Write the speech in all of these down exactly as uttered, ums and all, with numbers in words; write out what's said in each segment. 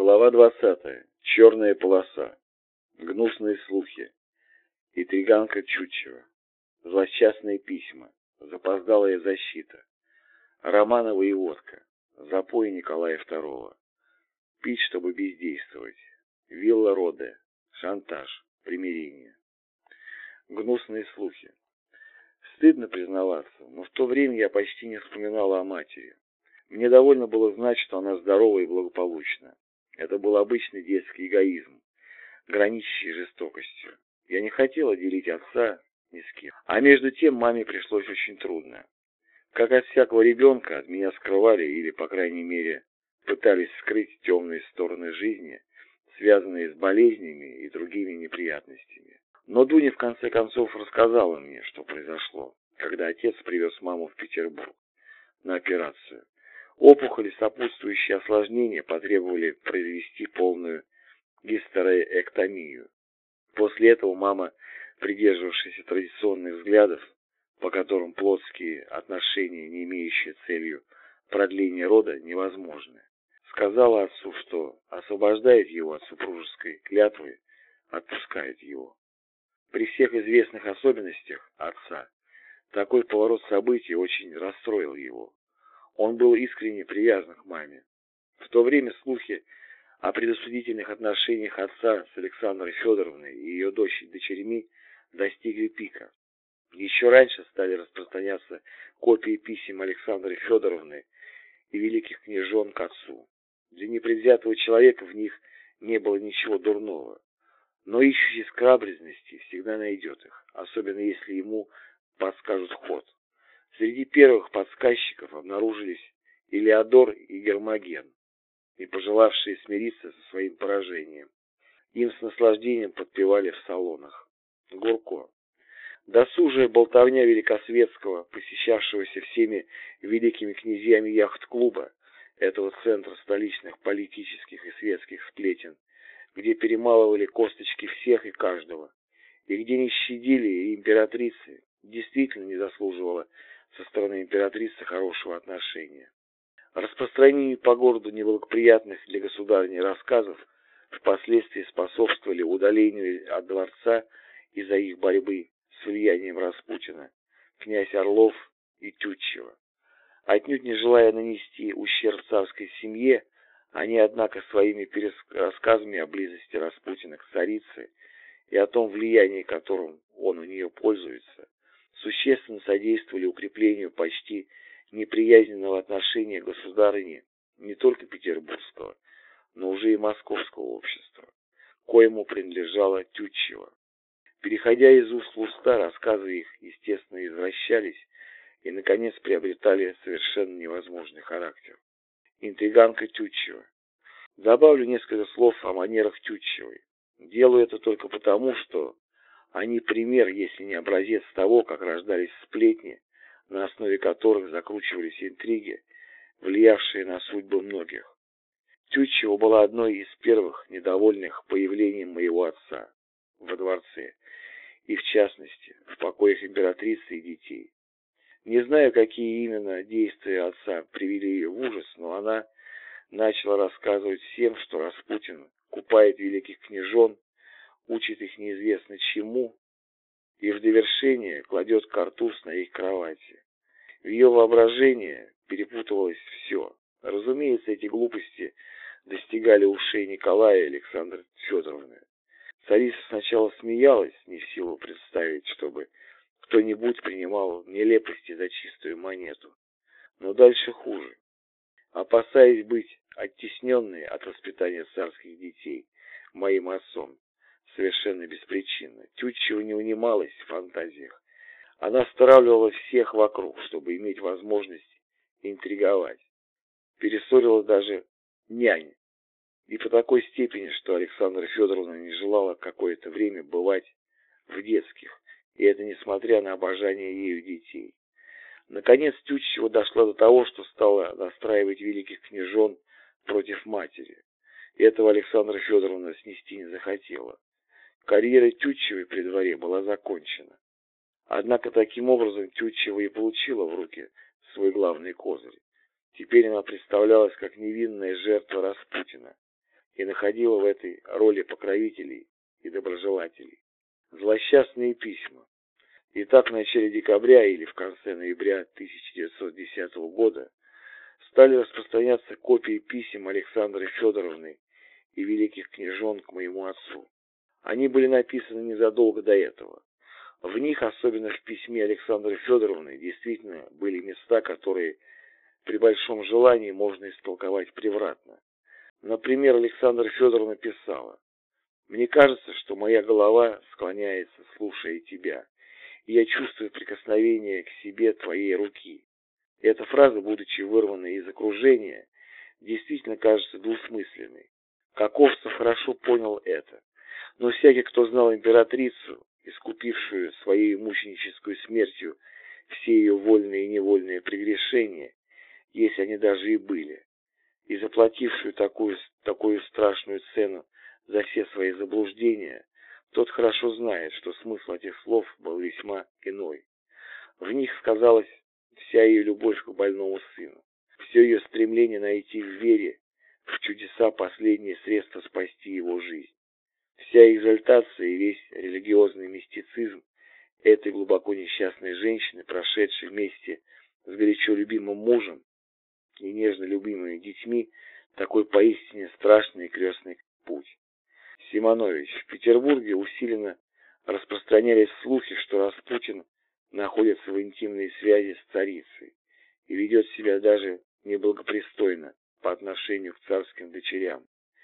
Глава двадцатая. Черная полоса. Гнусные слухи. Интриганка Тютчева. Злосчастные письма. Запоздалая защита. Романова и водка. Запой Николая второго. Пить, чтобы бездействовать. Вилла Роде. Шантаж. Примирение. Гнусные слухи. Стыдно признаваться, но в то время я почти не вспоминала о матери. Мне довольно было знать, что она здорова и благополучна. Это был обычный детский эгоизм, граничащий с жестокостью. Я не хотела делить отца ни с кем. А между тем маме пришлось очень трудно. Как от всякого ребенка, от меня скрывали или, по крайней мере, пытались скрыть темные стороны жизни, связанные с болезнями и другими неприятностями. Но Дуня в конце концов рассказала мне, что произошло, когда отец привез маму в Петербург на операцию. Опухоли, сопутствующие осложнения, потребовали произвести полную гистерэктомию. После этого мама, придерживавшаяся традиционных взглядов, по которым плотские отношения, не имеющие целью продления рода, невозможны, сказала отцу, что освобождает его от супружеской клятвы, отпускает его. При всех известных особенностях отца такой поворот событий очень расстроил его. Он был искренне привязан к маме. В то время слухи о предосудительных отношениях отца с Александрой Федоровной и ее дочерьми достигли пика. Еще раньше стали распространяться копии писем Александры Федоровны и великих княжон к отцу. Для непредвзятого человека в них не было ничего дурного, но ищущий скабрезности всегда найдет их, особенно если ему подскажут ход. Среди первых подсказчиков обнаружились Илеодор и Гермоген, не пожелавшие смириться со своим поражением. Им с наслаждением подпевали в салонах. Гурко. Досужая болтовня Великосветского, посещавшегося всеми великими князьями яхт-клуба, этого центра столичных политических и светских сплетен, где перемалывали косточки всех и каждого, и где не щадили и императрицы, действительно не заслуживала со стороны императрицы хорошего отношения. Распространению по городу неблагоприятных для государыни рассказов впоследствии способствовали удалению от дворца из-за их борьбы с влиянием Распутина князь Орлов и Тютчева. Отнюдь не желая нанести ущерб царской семье, они, однако, своими рассказами о близости Распутина к царице и о том влиянии, которым он у нее пользуется, существенно содействовали укреплению почти неприязненного отношения государыни не только петербургского, но уже и московского общества, коему принадлежала Тютчева. Переходя из уст в уста, рассказы их, естественно, извращались и, наконец, приобретали совершенно невозможный характер. Интриганка Тютчева. Добавлю несколько слов о манерах Тютчевой. Делаю это только потому, что они пример, если не образец того, как рождались сплетни, на основе которых закручивались интриги, влиявшие на судьбы многих. Тютчева была одной из первых недовольных появлением моего отца во дворце, и в частности, в покоях императрицы и детей. Не знаю, какие именно действия отца привели ее в ужас, но она начала рассказывать всем, что Распутин купает великих княжон, учит их неизвестно чему, и в довершение кладет картуз на их кровати. В ее воображении перепутывалось все. Разумеется, эти глупости достигали ушей Николая и Александры Федоровны. Царица сначала смеялась, не в силу представить, чтобы кто-нибудь принимал нелепости за чистую монету. Но дальше хуже. Опасаясь быть оттесненной от воспитания царских детей моим отцом, совершенно беспричинно, Тютчева не унималась в фантазиях. Она стравливала всех вокруг, чтобы иметь возможность интриговать. Перессорила даже нянь. И по такой степени, что Александра Федоровна не желала какое-то время бывать в детских, и это несмотря на обожание ею детей. Наконец Тютчева дошла до того, что стала настраивать великих княжон против матери. Этого Александра Федоровна снести не захотела. Карьера Тютчевой при дворе была закончена. Однако таким образом Тютчева и получила в руки свой главный козырь. Теперь она представлялась как невинная жертва Распутина. и находила в этой роли покровителей и доброжелателей. Злосчастные письма. Итак, в начале декабря или в конце ноября тысяча девятьсот десятого года стали распространяться копии писем Александры Федоровны и великих княжон к моему отцу. Они были написаны незадолго до этого. В них, особенно в письме Александры Федоровны, действительно были места, которые при большом желании можно истолковать превратно. Например, Александра Федоровна писала: «Мне кажется, что моя голова склоняется, слушая тебя, и я чувствую прикосновение к себе твоей руки». Эта фраза, будучи вырванной из окружения, действительно кажется двусмысленной. Каковцев хорошо понял это, но всякий, кто знал императрицу, искупившую своей мученической смертью все ее вольные и невольные прегрешения, если они даже и были, и заплатившую такую, такую страшную цену за все свои заблуждения, тот хорошо знает, что смысл этих слов был весьма иной. В них сказалась вся ее любовь к больному сыну, все ее стремление найти в вере в чудеса последнее средство спасти его жизнь. Вся экзальтация и весь религиозный мистицизм этой глубоко несчастной женщины, прошедшей вместе с горячо любимым мужем и нежно любимыми детьми такой поистине страшный и крестный путь. Симонович, в Петербурге усиленно распространялись слухи, что Распутин находится в интимной связи с царицей и ведет себя даже неблагопристойно по отношению к царским дочерям.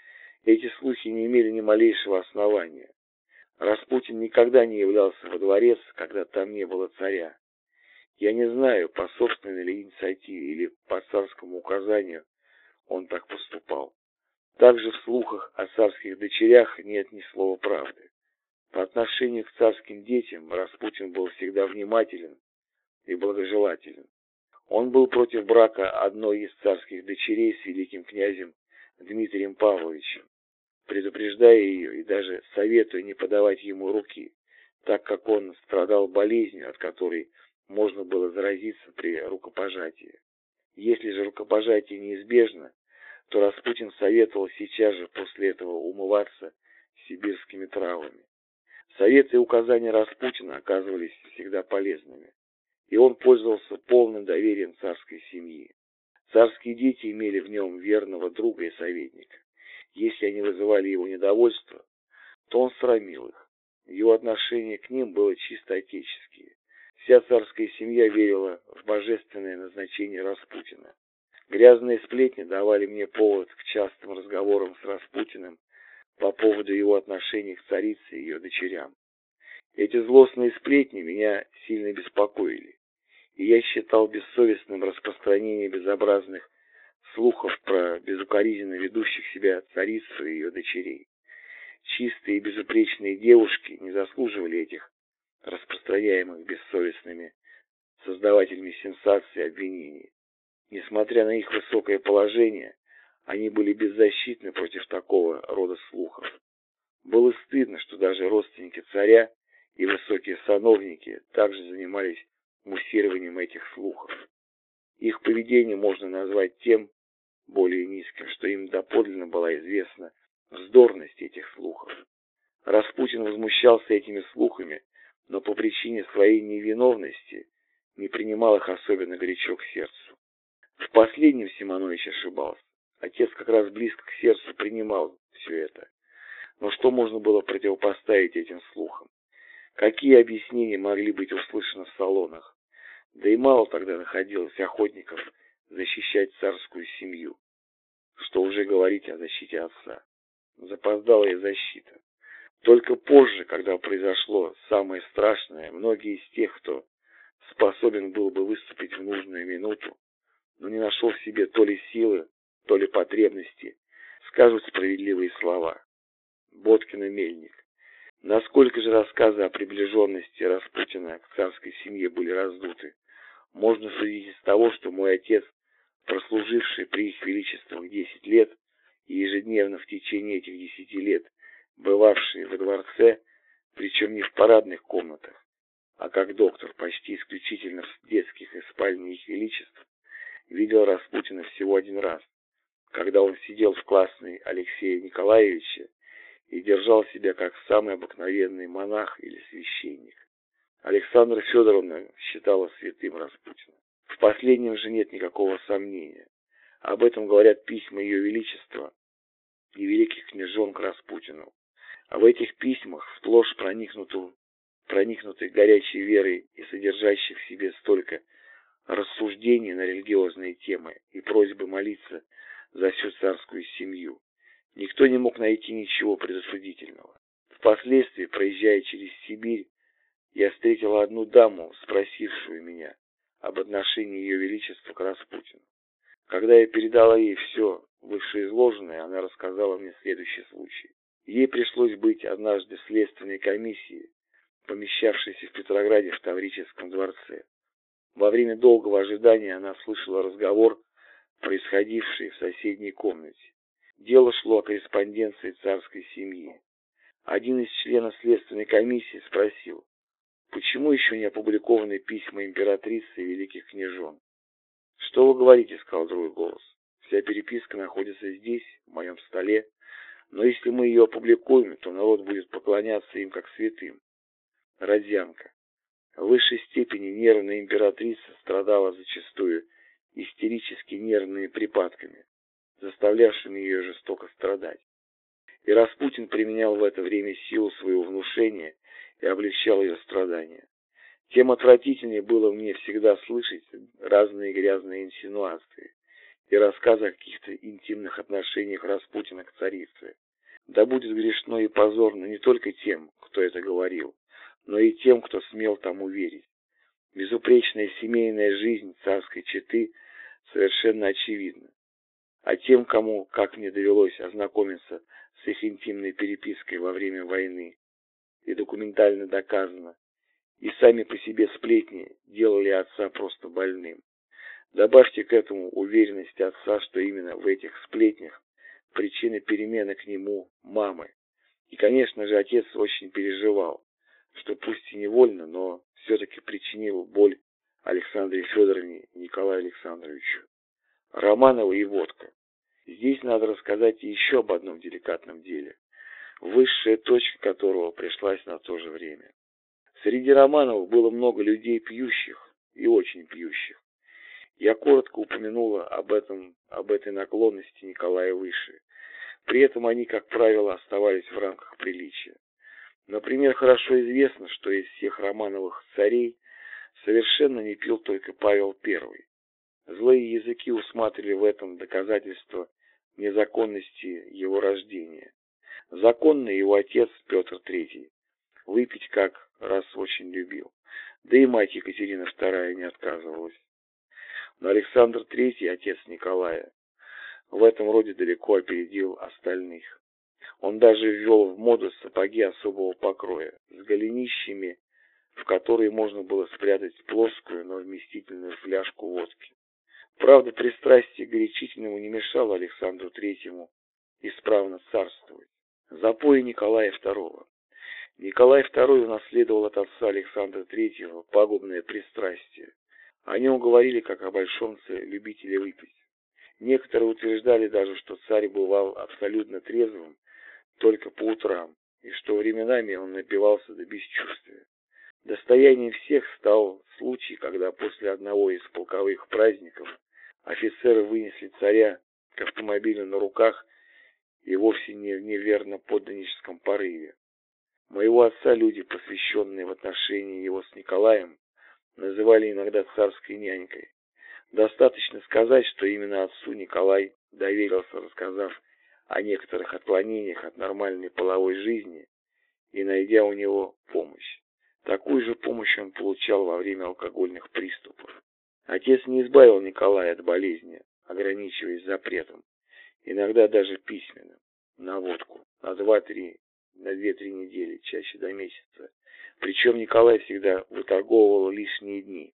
Эти слухи не имели ни малейшего основания. Распутин никогда не являлся во дворец, когда там не было царя. Я не знаю, по собственной ли инициативе или по царскому указанию он так поступал. Также в слухах о царских дочерях нет ни слова правды. По отношению к царским детям Распутин был всегда внимателен и благожелателен. Он был против брака одной из царских дочерей с великим князем Дмитрием Павловичем, предупреждая ее и даже советуя не подавать ему руки, так как он страдал болезнью, от которой можно было заразиться при рукопожатии. Если же рукопожатие неизбежно, то Распутин советовал сейчас же после этого умываться сибирскими травами. Советы и указания Распутина оказывались всегда полезными, и он пользовался полным доверием царской семьи. Царские дети имели в нем верного друга и советника. Если они вызывали его недовольство, то он срамил их. Его отношение к ним было чисто отеческие. Вся царская семья верила в божественное назначение Распутина. Грязные сплетни давали мне повод к частым разговорам с Распутиным по поводу его отношений к царице и ее дочерям. Эти злостные сплетни меня сильно беспокоили, и я считал бессовестным распространение безобразных слухов про безукоризненно ведущих себя царицу и ее дочерей. Чистые и безупречные девушки не заслуживали этих распространяемых бессовестными создавателями сенсаций и обвинений. Несмотря на их высокое положение, они были беззащитны против такого рода слухов. Было стыдно, что даже родственники царя и высокие сановники также занимались муссированием этих слухов. Их поведение можно назвать тем более низким, что им доподлинно была известна вздорность этих слухов. Распутин возмущался этими слухами, но по причине своей невиновности не принимал их особенно горячо к сердцу. В последнем Симонович ошибался. Отец как раз близко к сердцу принимал все это. Но что можно было противопоставить этим слухам? Какие объяснения могли быть услышаны в салонах? Да и мало тогда находилось охотников защищать царскую семью. Что уже говорить о защите отца. Запоздалая защита. Только позже, когда произошло самое страшное, многие из тех, кто способен был бы выступить в нужную минуту, но не нашел в себе то ли силы, то ли потребности, скажут справедливые слова. Боткин и Мельник. Насколько же рассказы о приближенности Распутина к царской семье были раздуты, можно судить из того, что мой отец, прослуживший при их величествах десять лет и ежедневно в течение этих десяти лет бывавший во дворце, причем не в парадных комнатах, а как доктор почти исключительно в детских и спальне их величеств, видел Распутина всего один раз, когда он сидел в классной Алексея Николаевича и держал себя как самый обыкновенный монах или священник. Александра Федоровна считала святым Распутина. В последнем же нет никакого сомнения. Об этом говорят письма Ее Величества и великих княжон к Распутину. А в этих письмах, сплошь проникнутых, проникнутых горячей верой и содержащих в себе столько рассуждений на религиозные темы и просьбы молиться за всю царскую семью, никто не мог найти ничего предосудительного. Впоследствии, проезжая через Сибирь, я встретила одну даму, спросившую меня об отношении Ее Величества к Распутину. Когда я передала ей все вышеизложенное, она рассказала мне следующий случай. Ей пришлось быть однажды в следственной комиссии, помещавшейся в Петрограде в Таврическом дворце. Во время долгого ожидания она слышала разговор, происходивший в соседней комнате. Дело шло о корреспонденции царской семьи. Один из членов следственной комиссии спросил, почему еще не опубликованы письма императрицы и великих княжон. «Что вы говорите?» — сказал другой голос. «Вся переписка находится здесь, в моем столе, но если мы ее опубликуем, то народ будет поклоняться им как святым». Родзянко. В высшей степени нервная императрица страдала зачастую истерически нервными припадками, заставлявшими ее жестоко страдать. И Распутин применял в это время силу своего внушения и облегчал ее страдания. Тем отвратительнее было мне всегда слышать разные грязные инсинуации и рассказы о каких-то интимных отношениях Распутина к царице. Да будет грешно и позорно не только тем, кто это говорил, но и тем, кто смел тому верить. Безупречная семейная жизнь царской четы совершенно очевидна. А тем, кому, как мне довелось ознакомиться с их интимной перепиской во время войны, и документально доказано, и сами по себе сплетни делали отца просто больным. Добавьте к этому уверенность отца, что именно в этих сплетнях причина перемены к нему мамы. И, конечно же, отец очень переживал, что пусть и невольно, но все-таки причинил боль Александре Федоровне и Николаю Александровичу. Романовы и водка. Здесь надо рассказать еще об одном деликатном деле, высшая точка которого пришлась на то же время. Среди Романовых было много людей пьющих и очень пьющих. Я коротко упомянула об этом, об этой наклонности Николая выше. При этом они, как правило, оставались в рамках приличия. Например, хорошо известно, что из всех Романовых царей совершенно не пил только Павел Первый. Злые языки усматривали в этом доказательство незаконности его рождения. Законный его отец Петр Третий выпить как раз очень любил, да и мать Екатерина Вторая не отказывалась. Но Александр Третий, отец Николая, в этом роде далеко опередил остальных. Он даже ввел в моду сапоги особого покроя, с голенищами, в которые можно было спрятать плоскую, но вместительную фляжку водки. Правда, пристрастие к горячительному не мешало Александру Третьему исправно царствовать. Запои Николая Второго. Николай Второй унаследовал от отца Александра Третьего пагубное пристрастие. О нем говорили как о большом любителе выпить. Некоторые утверждали даже, что царь бывал абсолютно трезвым только по утрам, и что временами он напивался до бесчувствия. Достоянием всех стал случай, когда после одного из полковых праздников офицеры вынесли царя к автомобилю на руках и вовсе не в неверно подданническом порыве. Моего отца люди, посвященные в отношении его с Николаем, называли иногда царской нянькой. Достаточно сказать, что именно отцу Николай доверился, рассказав о некоторых отклонениях от нормальной половой жизни и найдя у него помощь. Такую же помощь он получал во время алкогольных приступов. Отец не избавил Николая от болезни, ограничиваясь запретом, иногда даже письменным, на водку, на два-три, на две-три недели, чаще до месяца. Причем Николай всегда выторговывал лишние дни.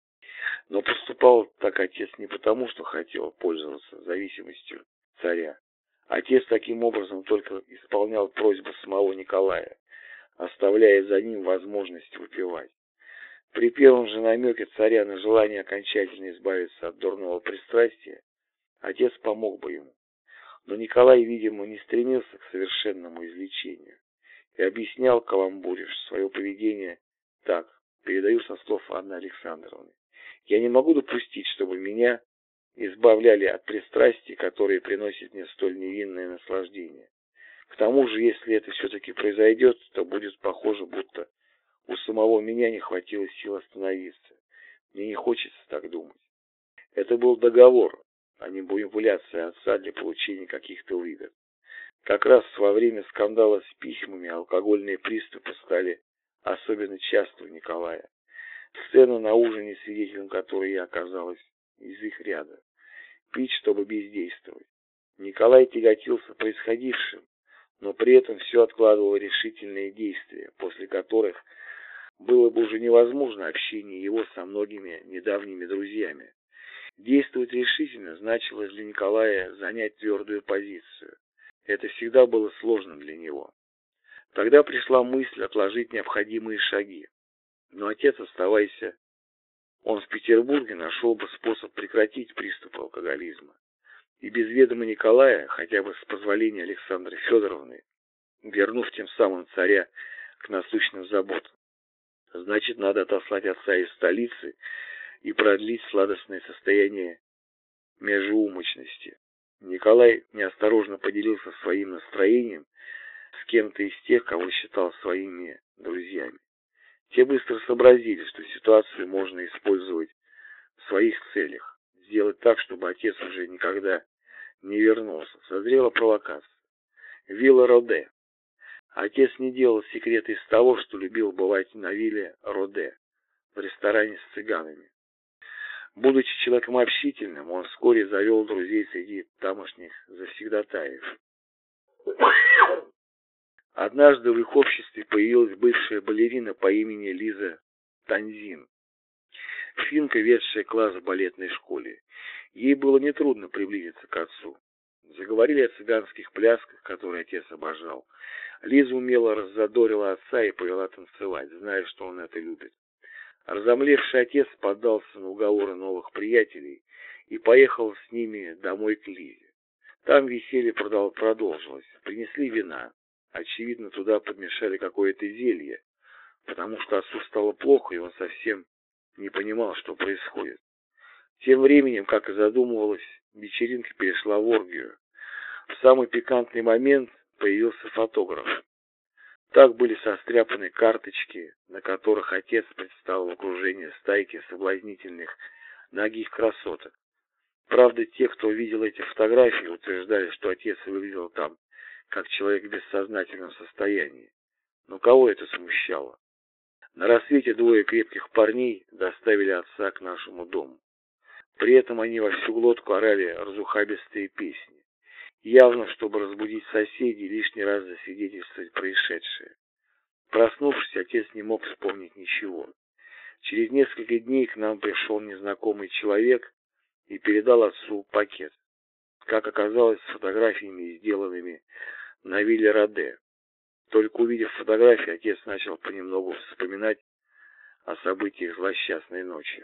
Но поступал так отец не потому, что хотел пользоваться зависимостью царя. Отец таким образом только исполнял просьбу самого Николая, оставляя за ним возможность выпивать. При первом же намеке царя на желание окончательно избавиться от дурного пристрастия, отец помог бы ему. Но Николай, видимо, не стремился к совершенному излечению и объяснял каламбуриш свое поведение так, передаю со слов Анны Александровны. «Я не могу допустить, чтобы меня избавляли от пристрастий, которые приносят мне столь невинное наслаждение. К тому же, если это все-таки произойдет, то будет похоже, будто у самого меня не хватило сил остановиться. Мне не хочется так думать». Это был договор, а не манипуляция отца для получения каких-то выгод. Как раз во время скандала с письмами алкогольные приступы стали особенно часто у Николая. Сцена на ужине, свидетелем которой я оказалась из их ряда. Пить, чтобы бездействовать. Николай тяготился происходившим, но при этом все откладывал решительные действия, после которых было бы уже невозможно общение его со многими недавними друзьями. Действовать решительно значило для Николая занять твердую позицию. Это всегда было сложно для него. Тогда пришла мысль отложить необходимые шаги. Но отец, оставайся он в Петербурге, нашел бы способ прекратить приступ алкоголизма. И без ведома Николая, хотя бы с позволения Александры Федоровны, вернув тем самым царя к насущным заботам. Значит, надо отослать отца из столицы и продлить сладостное состояние межеумочности. Николай неосторожно поделился своим настроением с кем-то из тех, кого считал своими друзьями. Те быстро сообразили, что ситуацию можно использовать в своих целях, сделать так, чтобы отец уже никогда не вернулся. Созрела провокация. Вилла Роде. Отец не делал секрета из того, что любил бывать на вилле Роде, в ресторане с цыганами. Будучи человеком общительным, он вскоре завел друзей среди тамошних завсегдатаев. Однажды в их обществе появилась бывшая балерина по имени Лиза Танзин, финка, ведшая класс в балетной школе. Ей было нетрудно приблизиться к отцу. Заговорили о цыганских плясках, которые отец обожал. Лиза умело раззадорила отца и повела танцевать, зная, что он это любит. Разомлевший отец поддался на уговоры новых приятелей и поехал с ними домой к Лизе. Там веселье продолжилось. Принесли вина. Очевидно, туда подмешали какое-то зелье, потому что отцу стало плохо, и он совсем не понимал, что происходит. Тем временем, как и задумывалось, вечеринка перешла в оргию. В самый пикантный момент появился фотограф. Так были состряпаны карточки, на которых отец предстал в окружении стайки соблазнительных нагих красоток. Правда, те, кто видел эти фотографии, утверждали, что отец выглядел там как человек в бессознательном состоянии. Но кого это смущало? На рассвете двое крепких парней доставили отца к нашему дому. При этом они во всю глотку орали разухабистые песни, явно, чтобы разбудить соседей и лишний раз засвидетельствовать происшедшее. Проснувшись, отец не мог вспомнить ничего. Через несколько дней к нам пришел незнакомый человек и передал отцу пакет, как оказалось, с фотографиями, сделанными на вилле Роде. Только увидев фотографии, отец начал понемногу вспоминать о событиях злосчастной ночи.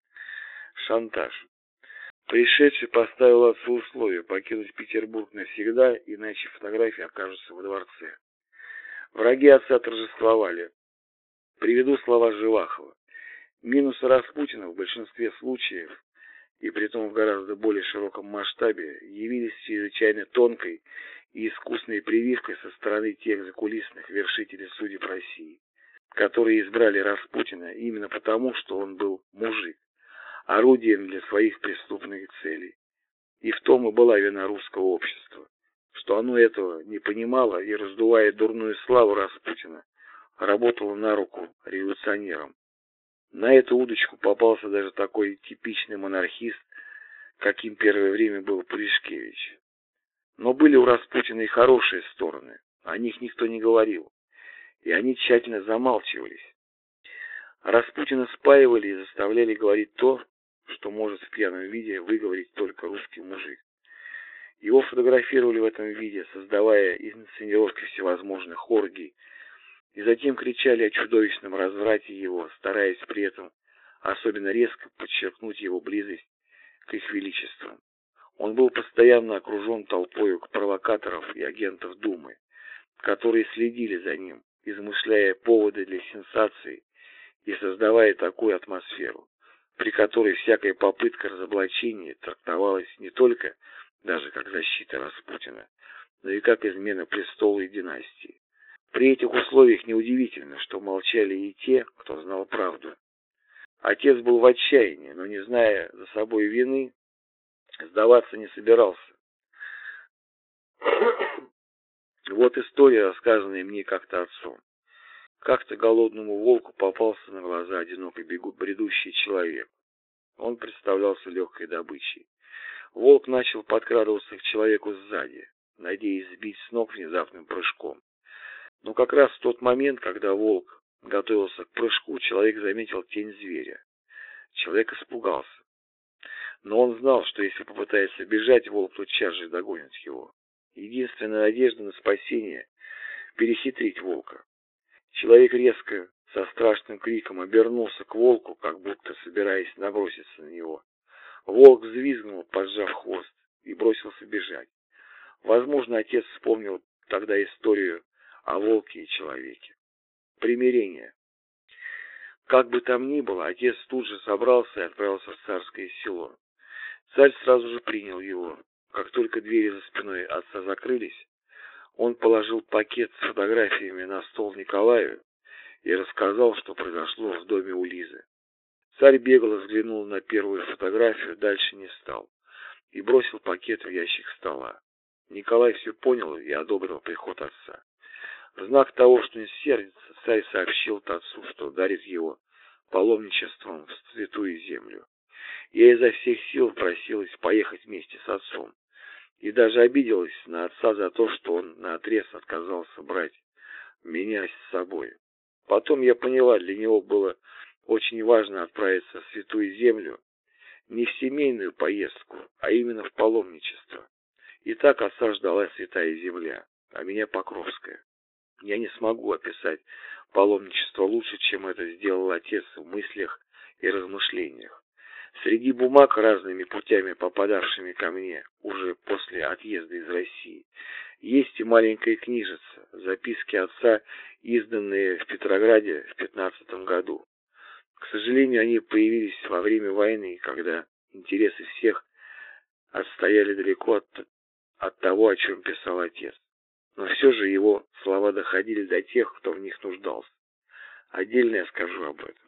Шантаж. Пришедший поставил отцу условие покинуть Петербург навсегда, иначе фотографии окажутся во дворце. Враги отца торжествовали. Приведу слова Живахова. Минусы Распутина в большинстве случаев, и притом в гораздо более широком масштабе, явились чрезвычайно тонкой и искусной прививкой со стороны тех закулисных вершителей судеб России, которые избрали Распутина именно потому, что он был мужик, орудием для своих преступных целей. И в том и была вина русского общества, что оно этого не понимало и, раздувая дурную славу Распутина, работало на руку революционерам. На эту удочку попался даже такой типичный монархист, каким первое время был Пуришкевич. Но были у Распутина и хорошие стороны, о них никто не говорил, и они тщательно замалчивались. Распутина спаивали и заставляли говорить то, что может в пьяном виде выговорить только русский мужик. Его фотографировали в этом виде, создавая инсценировки всевозможных оргий, и затем кричали о чудовищном разврате его, стараясь при этом особенно резко подчеркнуть его близость к их величествам. Он был постоянно окружен толпой провокаторов и агентов Думы, которые следили за ним, измышляя поводы для сенсаций и создавая такую атмосферу, при которой всякая попытка разоблачения трактовалась не только даже как защита Распутина, но и как измена престолу и династии. При этих условиях неудивительно, что молчали и те, кто знал правду. Отец был в отчаянии, но, не зная за собой вины, сдаваться не собирался. Вот история, рассказанная мне как-то отцом. Как-то голодному волку попался на глаза одинокий бегу, бредущий человек. Он представлялся легкой добычей. Волк начал подкрадываться к человеку сзади, надеясь сбить с ног внезапным прыжком. Но как раз в тот момент, когда волк готовился к прыжку, человек заметил тень зверя. Человек испугался. Но он знал, что если попытается бежать, волк тотчас же догонит его. Единственная надежда на спасение — перехитрить волка. Человек резко, со страшным криком, обернулся к волку, как будто собираясь наброситься на него. Волк взвизгнул, поджав хвост, и бросился бежать. Возможно, отец вспомнил тогда историю о волке и человеке. Примирение. Как бы там ни было, отец тут же собрался и отправился в царское село. Царь сразу же принял его. Как только двери за спиной отца закрылись, он положил пакет с фотографиями на стол Николаю и рассказал, что произошло в доме у Лизы. Царь бегло взглянул на первую фотографию, дальше не стал, и бросил пакет в ящик стола. Николай все понял и одобрил приход отца. В знак того, что не сердится, царь сообщил отцу, что дарит его паломничеством в святую землю. Я изо всех сил просилась поехать вместе с отцом, и даже обиделась на отца за то, что он наотрез отказался брать меня с собой. Потом я поняла, для него было очень важно отправиться в святую землю, не в семейную поездку, а именно в паломничество. И так отца ждала святая земля, а меня Покровская. Я не смогу описать паломничество лучше, чем это сделал отец в мыслях и размышлениях. Среди бумаг, разными путями попадавшими ко мне уже после отъезда из России, есть и маленькая книжица, записки отца, изданные в Петрограде в пятнадцатом году. К сожалению, они появились во время войны, когда интересы всех отстояли далеко от, от того, о чем писал отец. Но все же его слова доходили до тех, кто в них нуждался. Отдельно я скажу об этом.